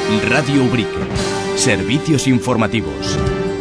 Radio Ubrique. Servicios informativos.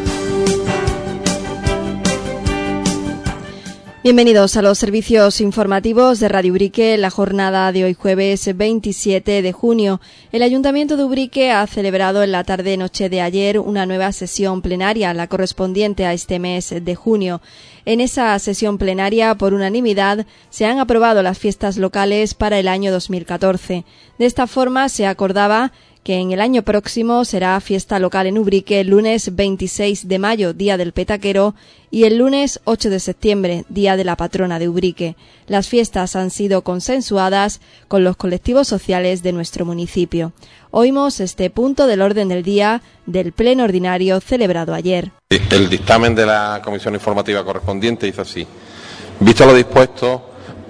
Bienvenidos a los servicios informativos de Radio Ubrique. La jornada de hoy jueves 27 de junio. El Ayuntamiento de Ubrique ha celebrado en la tarde-noche de ayer una nueva sesión plenaria, la correspondiente a este mes de junio. En esa sesión plenaria, por unanimidad, se han aprobado las fiestas locales para el año 2014. De esta forma, se acordaba que en el año próximo será fiesta local en Ubrique el lunes 26 de mayo, Día del Petaquero, y el lunes 8 de septiembre, Día de la Patrona de Ubrique. Las fiestas han sido consensuadas con los colectivos sociales de nuestro municipio. Oímos este punto del orden del día del Pleno Ordinario celebrado ayer. El dictamen de la Comisión Informativa correspondiente dice así: visto lo dispuesto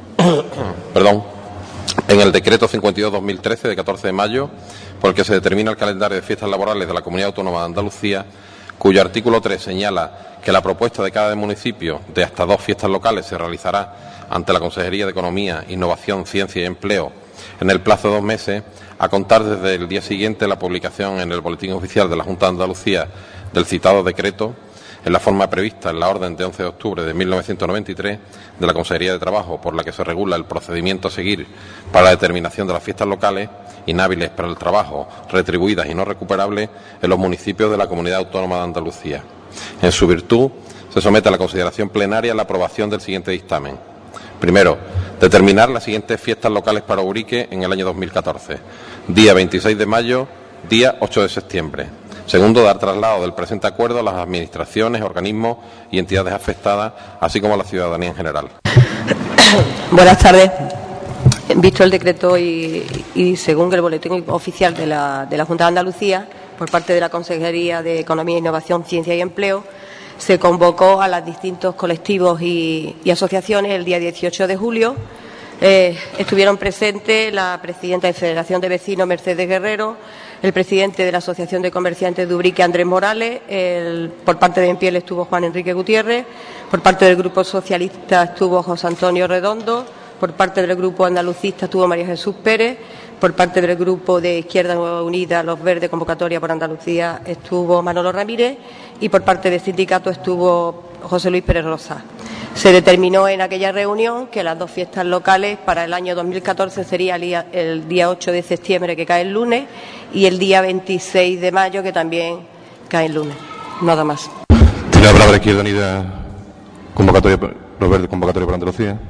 en el Decreto 52/2013 de 14 de mayo, por el que se determina el calendario de fiestas laborales de la Comunidad Autónoma de Andalucía, cuyo artículo 3 señala que la propuesta de cada municipio de hasta 2 fiestas locales se realizará ante la Consejería de Economía, Innovación, Ciencia y Empleo en el plazo de 2 meses, a contar desde el día siguiente de la publicación en el Boletín Oficial de la Junta de Andalucía del citado decreto, en la forma prevista en la orden de 11 de octubre de 1993 de la Consejería de Trabajo, por la que se regula el procedimiento a seguir para la determinación de las fiestas locales inhábiles para el trabajo, retribuidas y no recuperables en los municipios de la Comunidad Autónoma de Andalucía. En su virtud, se somete a la consideración plenaria la aprobación del siguiente dictamen. Primero, determinar las siguientes fiestas locales para Ubrique en el año 2014. Día 26 de mayo, día 8 de septiembre. Segundo, dar traslado del presente acuerdo a las administraciones, organismos y entidades afectadas, así como a la ciudadanía en general. Buenas tardes. Visto el decreto y según el boletín oficial de la Junta de Andalucía, por parte de la Consejería de Economía, Innovación, Ciencia y Empleo, se convocó a los distintos colectivos y asociaciones el día 18 de julio. Estuvieron presentes la presidenta de Federación de Vecinos, Mercedes Guerrero, el presidente de la Asociación de Comerciantes de Ubrique, Andrés Morales, por parte de Empiel estuvo Juan Enrique Gutiérrez, por parte del Grupo Socialista estuvo José Antonio Redondo, por parte del Grupo Andalucista estuvo María Jesús Pérez, por parte del Grupo de Izquierda Unida, Los Verdes, Convocatoria por Andalucía, estuvo Manolo Ramírez, y por parte del sindicato estuvo José Luis Pérez Rosa. Se determinó en aquella reunión que las 2 fiestas locales para el año 2014 sería el día 8 de septiembre, que cae el lunes, y el día 26 de mayo, que también cae el lunes. Nada más. Tiene la palabra Izquierda Unida, Los Verdes, Convocatoria por Andalucía.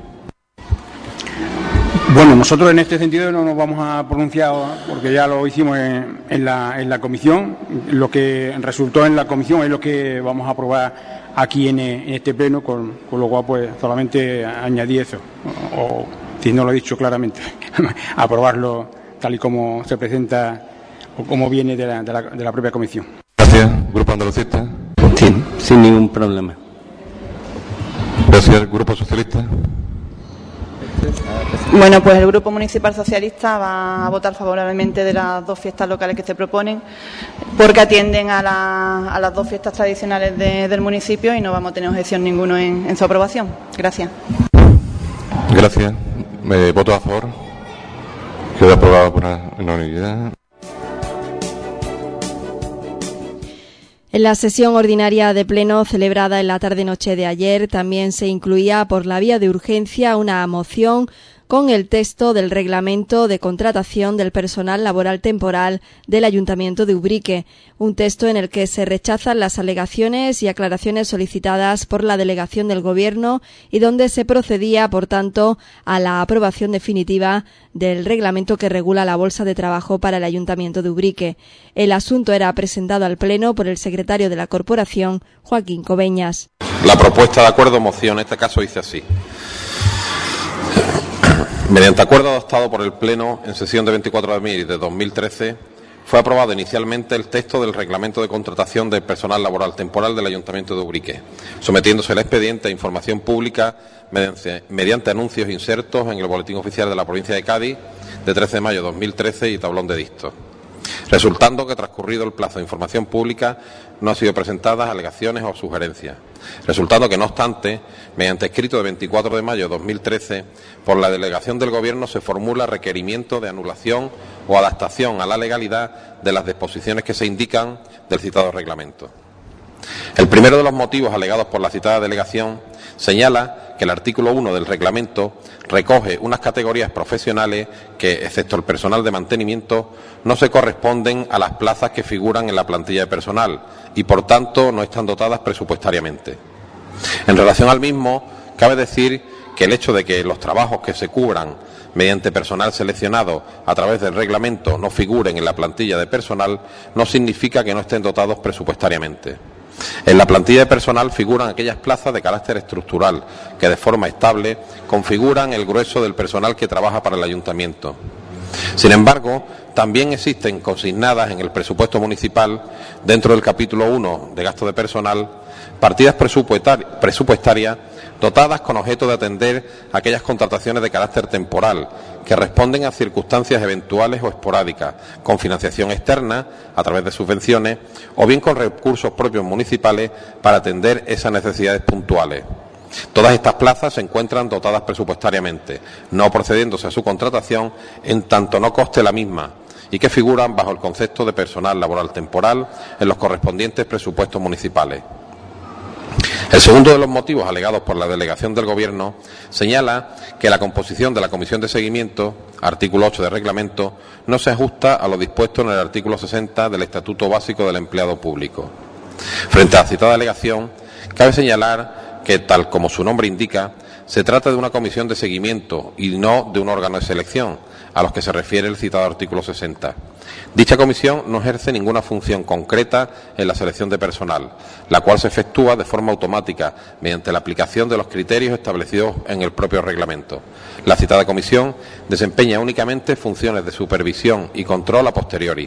Bueno, nosotros en este sentido no nos vamos a pronunciar porque ya lo hicimos en la comisión. Lo que resultó en la comisión es lo que vamos a aprobar aquí en este pleno, con lo cual pues solamente añadir eso, o si no lo he dicho claramente, aprobarlo tal y como se presenta o como viene de la propia comisión. Gracias. Grupo Andalucista. Sí, sin ningún problema. Gracias. Grupo Socialista. Bueno, pues el Grupo Municipal Socialista va a votar favorablemente de las 2 fiestas locales que se proponen, porque atienden a las 2 fiestas tradicionales del municipio y no vamos a tener objeción ninguno en su aprobación. Gracias. Gracias. Voto a favor. Queda aprobado por unanimidad. En la sesión ordinaria de Pleno celebrada en la tarde-noche de ayer también se incluía por la vía de urgencia una moción con el texto del reglamento de contratación del personal laboral temporal del Ayuntamiento de Ubrique, un texto en el que se rechazan las alegaciones y aclaraciones solicitadas por la delegación del Gobierno y donde se procedía, por tanto, a la aprobación definitiva del reglamento que regula la bolsa de trabajo para el Ayuntamiento de Ubrique. El asunto era presentado al Pleno por el secretario de la Corporación, Joaquín Cobeñas. La propuesta de acuerdo moción en este caso dice así: mediante acuerdo adoptado por el Pleno en sesión de 24 de abril de 2013, fue aprobado inicialmente el texto del reglamento de contratación de personal laboral temporal del Ayuntamiento de Ubrique, sometiéndose el expediente a información pública mediante anuncios insertos en el Boletín Oficial de la Provincia de Cádiz de 13 de mayo de 2013 y tablón de dictos, resultando que transcurrido el plazo de información pública no han sido presentadas alegaciones o sugerencias, resultando que, no obstante, mediante escrito de 24 de mayo de 2013, por la delegación del Gobierno se formula requerimiento de anulación o adaptación a la legalidad de las disposiciones que se indican del citado reglamento. El primero de los motivos alegados por la citada delegación señala que el artículo 1 del reglamento recoge unas categorías profesionales que, excepto el personal de mantenimiento, no se corresponden a las plazas que figuran en la plantilla de personal y, por tanto, no están dotadas presupuestariamente. En relación al mismo, cabe decir que el hecho de que los trabajos que se cubran mediante personal seleccionado a través del reglamento no figuren en la plantilla de personal no significa que no estén dotados presupuestariamente. En la plantilla de personal figuran aquellas plazas de carácter estructural que de forma estable configuran el grueso del personal que trabaja para el ayuntamiento. Sin embargo, también existen consignadas en el presupuesto municipal, dentro del capítulo 1 de gasto de personal, partidas presupuestarias dotadas con objeto de atender aquellas contrataciones de carácter temporal que responden a circunstancias eventuales o esporádicas, con financiación externa a través de subvenciones o bien con recursos propios municipales para atender esas necesidades puntuales. Todas estas plazas se encuentran dotadas presupuestariamente, no procediéndose a su contratación en tanto no coste la misma, y que figuran bajo el concepto de personal laboral temporal en los correspondientes presupuestos municipales. El segundo de los motivos alegados por la delegación del Gobierno señala que la composición de la Comisión de Seguimiento, artículo 8 del reglamento, no se ajusta a lo dispuesto en el artículo 60 del Estatuto Básico del Empleado Público. Frente a la citada alegación, cabe señalar que, tal como su nombre indica, se trata de una comisión de seguimiento y no de un órgano de selección, a los que se refiere el citado artículo 60. Dicha comisión no ejerce ninguna función concreta en la selección de personal, la cual se efectúa de forma automática mediante la aplicación de los criterios establecidos en el propio reglamento. La citada comisión desempeña únicamente funciones de supervisión y control a posteriori.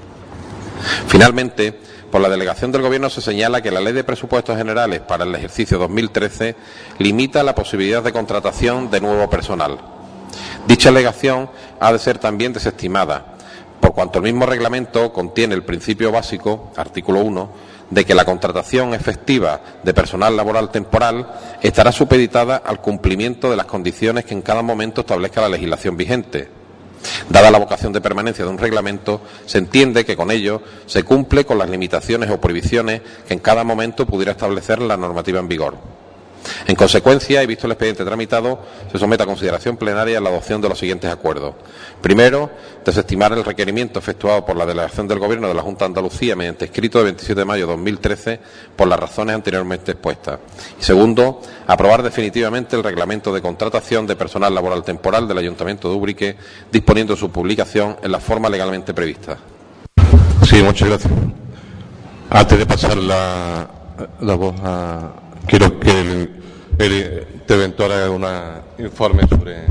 Finalmente, por la delegación del Gobierno se señala que la Ley de Presupuestos Generales para el ejercicio 2013 limita la posibilidad de contratación de nuevo personal. Dicha alegación ha de ser también desestimada, por cuanto el mismo reglamento contiene el principio básico, artículo 1, de que la contratación efectiva de personal laboral temporal estará supeditada al cumplimiento de las condiciones que en cada momento establezca la legislación vigente. Dada la vocación de permanencia de un reglamento, se entiende que con ello se cumple con las limitaciones o prohibiciones que en cada momento pudiera establecer la normativa en vigor. En consecuencia, y visto el expediente tramitado, se somete a consideración plenaria la adopción de los siguientes acuerdos. Primero, desestimar el requerimiento efectuado por la delegación del Gobierno de la Junta de Andalucía mediante escrito de 27 de mayo de 2013 por las razones anteriormente expuestas. Y segundo, aprobar definitivamente el reglamento de contratación de personal laboral temporal del Ayuntamiento de Ubrique, disponiendo su publicación en la forma legalmente prevista. Sí, muchas gracias. Antes de pasar la voz a... Quiero que el interventor haga un informe sobre...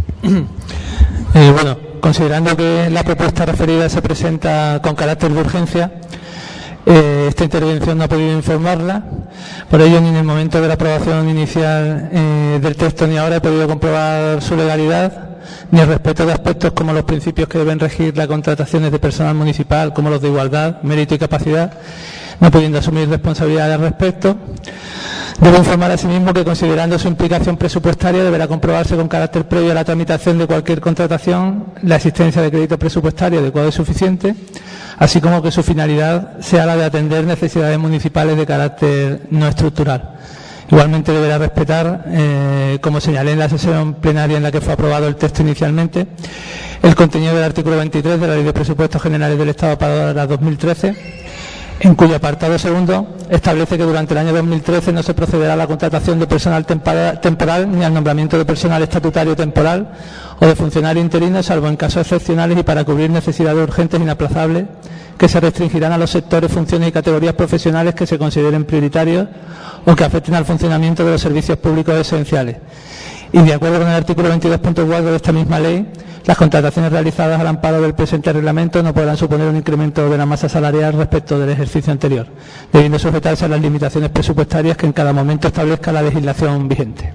Bueno, considerando que la propuesta referida se presenta con carácter de urgencia, esta intervención no ha podido informarla. Por ello, ni en el momento de la aprobación inicial del texto ni ahora he podido comprobar su legalidad, ni el respeto de aspectos como los principios que deben regir las contrataciones de personal municipal, como los de igualdad, mérito y capacidad, no pudiendo asumir responsabilidad al respecto. Debo informar asimismo que, considerando su implicación presupuestaria, deberá comprobarse con carácter previo a la tramitación de cualquier contratación la existencia de crédito presupuestario adecuado y suficiente, así como que su finalidad sea la de atender necesidades municipales de carácter no estructural. Igualmente deberá respetar, como señalé en la sesión plenaria en la que fue aprobado el texto inicialmente, el contenido del artículo 23 de la Ley de Presupuestos Generales del Estado para 2013, en cuyo apartado segundo establece que durante el año 2013 no se procederá a la contratación de personal temporal ni al nombramiento de personal estatutario temporal o de funcionario interino, salvo en casos excepcionales y para cubrir necesidades urgentes e inaplazables que se restringirán a los sectores, funciones y categorías profesionales que se consideren prioritarios o que afecten al funcionamiento de los servicios públicos esenciales. Y de acuerdo con el artículo 22.4 de esta misma ley, las contrataciones realizadas al amparo del presente reglamento no podrán suponer un incremento de la masa salarial respecto del ejercicio anterior, debiendo sujetarse a las limitaciones presupuestarias que en cada momento establezca la legislación vigente.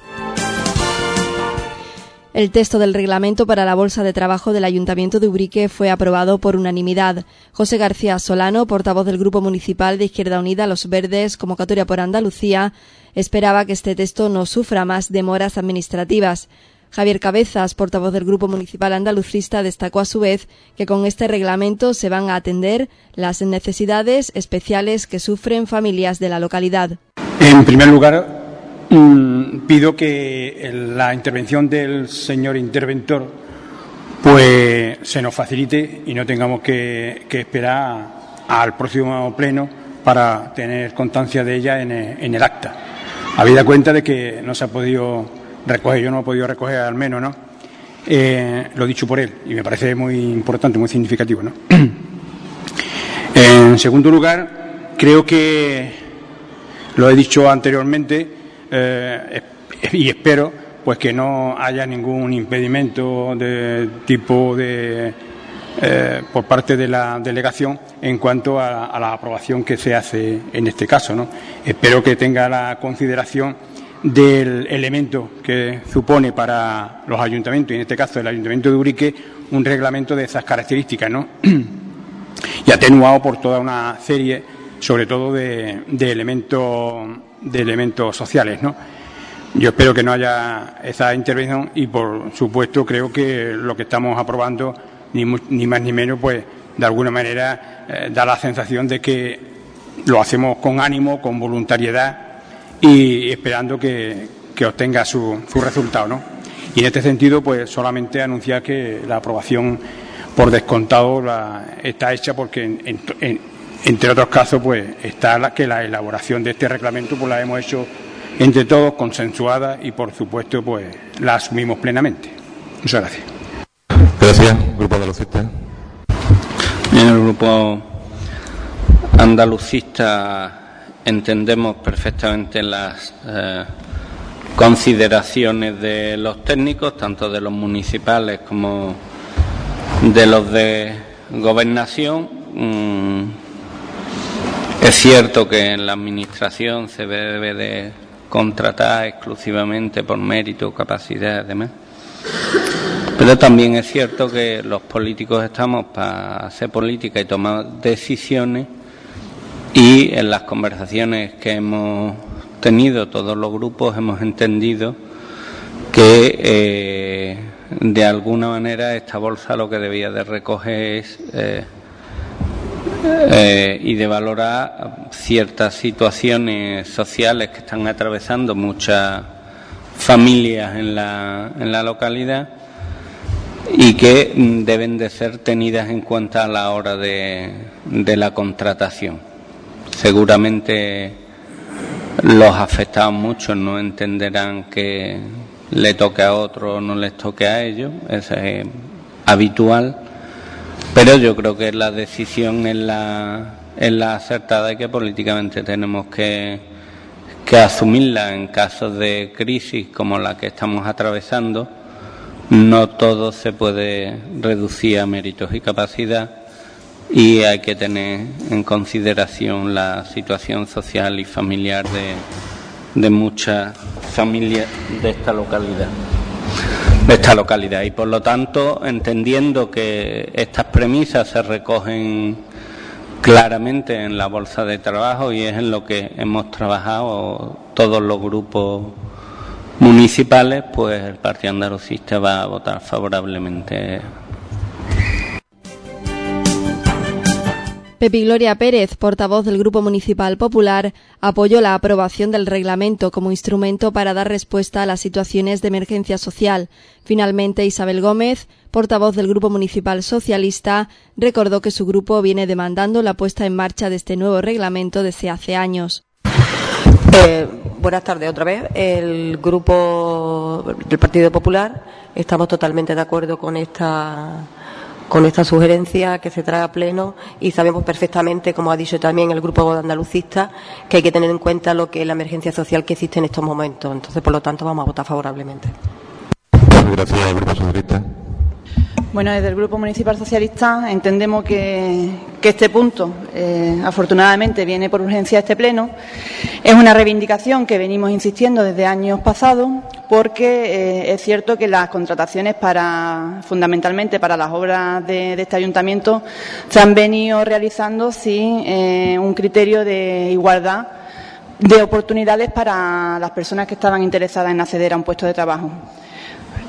El texto del reglamento para la Bolsa de Trabajo del Ayuntamiento de Ubrique fue aprobado por unanimidad. José García Solano, portavoz del Grupo Municipal de Izquierda Unida Los Verdes, Convocatoria por Andalucía, esperaba que este texto no sufra más demoras administrativas. Javier Cabezas, portavoz del Grupo Municipal Andalucista, destacó a su vez que con este reglamento se van a atender las necesidades especiales que sufren familias de la localidad. En primer lugar, pido que la intervención del señor interventor pues se nos facilite y no tengamos que esperar al próximo pleno para tener constancia de ella en el acta. Habida cuenta de que no se ha podido recoger, yo no he podido recoger al menos, ¿no? Lo dicho por él, y me parece muy importante, muy significativo, ¿no? En segundo lugar, creo que lo he dicho anteriormente y espero pues que no haya ningún impedimento de tipo de por parte de la delegación en cuanto a la aprobación que se hace en este caso, ¿no? Espero que tenga la consideración del elemento que supone para los ayuntamientos, y en este caso el Ayuntamiento de Ubrique, un reglamento de esas características, ¿no? Y atenuado por toda una serie, sobre todo de elementos sociales, ¿no? Yo espero que no haya esa intervención y, por supuesto, creo que lo que estamos aprobando, ni más ni menos, pues, de alguna manera da la sensación de que lo hacemos con ánimo, con voluntariedad y esperando que obtenga su resultado, ¿no? Y en este sentido, pues solamente anunciar que la aprobación por descontado está hecha porque, entre otros casos, pues está que la elaboración de este reglamento pues la hemos hecho entre todos, consensuada y, por supuesto, pues la asumimos plenamente. Muchas gracias. Gracias, Grupo Andalucista. En el Grupo Andalucista entendemos perfectamente las consideraciones de los técnicos, tanto de los municipales como de los de gobernación. Es cierto que en la administración se debe de contratar exclusivamente por mérito, capacidad y demás, pero también es cierto que los políticos estamos para hacer política y tomar decisiones. Y en las conversaciones que hemos tenido todos los grupos hemos entendido que de alguna manera esta bolsa lo que debía de recoger es y de valorar ciertas situaciones sociales que están atravesando muchas familias en la localidad y que deben de ser tenidas en cuenta a la hora de la contratación. Seguramente los afectados muchos no entenderán que le toque a otro o no les toque a ellos, eso es habitual, pero yo creo que la decisión es la acertada y que políticamente tenemos que asumirla en casos de crisis como la que estamos atravesando. No todo se puede reducir a méritos y capacidad, y hay que tener en consideración la situación social y familiar de muchas familias de esta localidad. Y por lo tanto, entendiendo que estas premisas se recogen claramente en la bolsa de trabajo y es en lo que hemos trabajado todos los grupos municipales, pues el Partido Andalucista va a votar favorablemente. Pepi Gloria Pérez, portavoz del Grupo Municipal Popular, apoyó la aprobación del reglamento como instrumento para dar respuesta a las situaciones de emergencia social. Finalmente, Isabel Gómez, portavoz del Grupo Municipal Socialista, recordó que su grupo viene demandando la puesta en marcha de este nuevo reglamento desde hace años. Buenas tardes otra vez. El Grupo del Partido Popular estamos totalmente de acuerdo con esta sugerencia que se trae a pleno y sabemos perfectamente, como ha dicho también el Grupo Andalucista, que hay que tener en cuenta lo que es la emergencia social que existe en estos momentos. Entonces, por lo tanto, vamos a votar favorablemente. Gracias, Grupo Socialista. Bueno, desde el Grupo Municipal Socialista entendemos que este punto, afortunadamente, viene por urgencia a este pleno. Es una reivindicación que venimos insistiendo desde años pasados, porque es cierto que las contrataciones fundamentalmente para las obras de este ayuntamiento se han venido realizando sin un criterio de igualdad de oportunidades para las personas que estaban interesadas en acceder a un puesto de trabajo.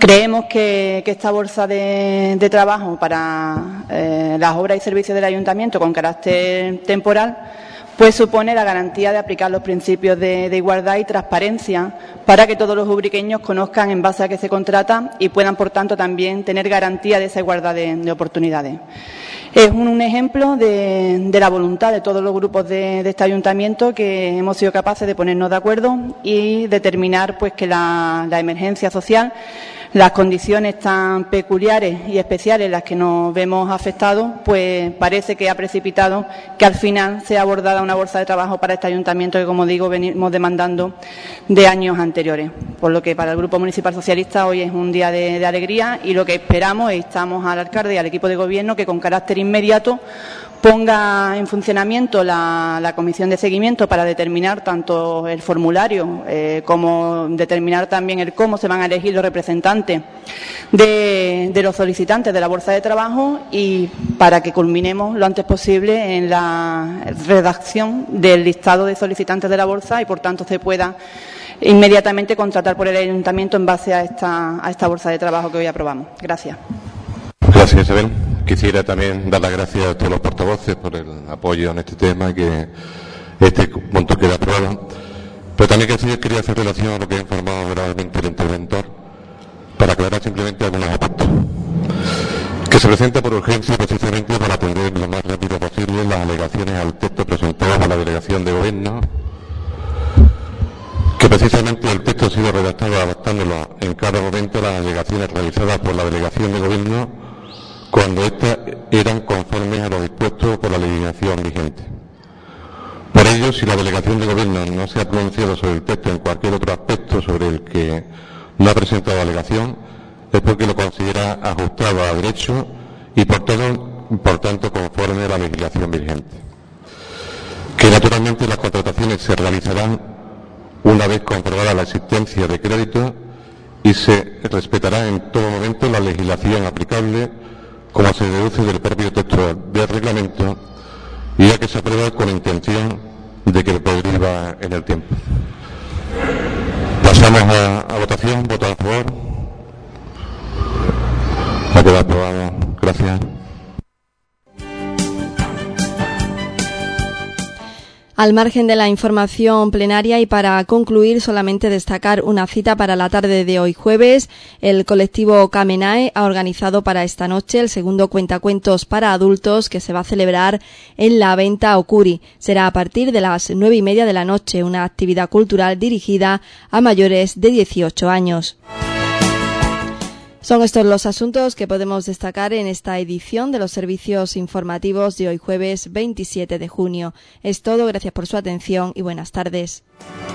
Creemos que esta bolsa de trabajo para las obras y servicios del Ayuntamiento con carácter temporal pues supone la garantía de aplicar los principios de igualdad y transparencia para que todos los ubriqueños conozcan en base a qué se contrata y puedan, por tanto, también tener garantía de esa igualdad de oportunidades. Es un ejemplo de la voluntad de todos los grupos de este ayuntamiento, que hemos sido capaces de ponernos de acuerdo y determinar pues que la emergencia social, las condiciones tan peculiares y especiales en las que nos vemos afectados, pues parece que ha precipitado que al final sea abordada una bolsa de trabajo para este ayuntamiento que, como digo, venimos demandando de años anteriores. Por lo que para el Grupo Municipal Socialista hoy es un día de alegría, y lo que esperamos es instamos al alcalde y al equipo de gobierno que con carácter inmediato ponga en funcionamiento la comisión de seguimiento para determinar tanto el formulario como determinar también el cómo se van a elegir los representantes de los solicitantes de la bolsa de trabajo, y para que culminemos lo antes posible en la redacción del listado de solicitantes de la bolsa y, por tanto, se pueda inmediatamente contratar por el ayuntamiento en base a esta bolsa de trabajo que hoy aprobamos. Gracias. Gracias, Isabel. Quisiera también dar las gracias a todos los portavoces por el apoyo en este tema y que este punto queda aprobado. Pero también quería hacer relación a lo que ha informado verbalmente el interventor para aclarar simplemente algunos aspectos. Que se presenta por urgencia precisamente para atender lo más rápido posible las alegaciones al texto presentado por la Delegación de Gobierno, que precisamente el texto ha sido redactado adaptándolo en cada momento a las alegaciones realizadas por la Delegación de Gobierno cuando éstas eran conformes a lo dispuesto por la legislación vigente. Por ello, si la Delegación de Gobierno no se ha pronunciado sobre el texto en cualquier otro aspecto sobre el que no ha presentado alegación, es porque lo considera ajustado a derecho y por tanto conforme a la legislación vigente. Que naturalmente las contrataciones se realizarán una vez comprobada la existencia de crédito y se respetará en todo momento la legislación aplicable, como se deduce del propio texto del reglamento, y ya que se aprueba con intención de que perdure en el tiempo. Pasamos a votación. ¿Voto a favor? Ha quedado aprobado. Gracias. Al margen de la información plenaria y para concluir, solamente destacar una cita para la tarde de hoy jueves. El colectivo Camenae ha organizado para esta noche el segundo cuentacuentos para adultos que se va a celebrar en la Venta Ocuri. Será a partir de las 9:30 de la noche, una actividad cultural dirigida a mayores de 18 años. Son estos los asuntos que podemos destacar en esta edición de los servicios informativos de hoy jueves 27 de junio. Es todo, gracias por su atención y buenas tardes.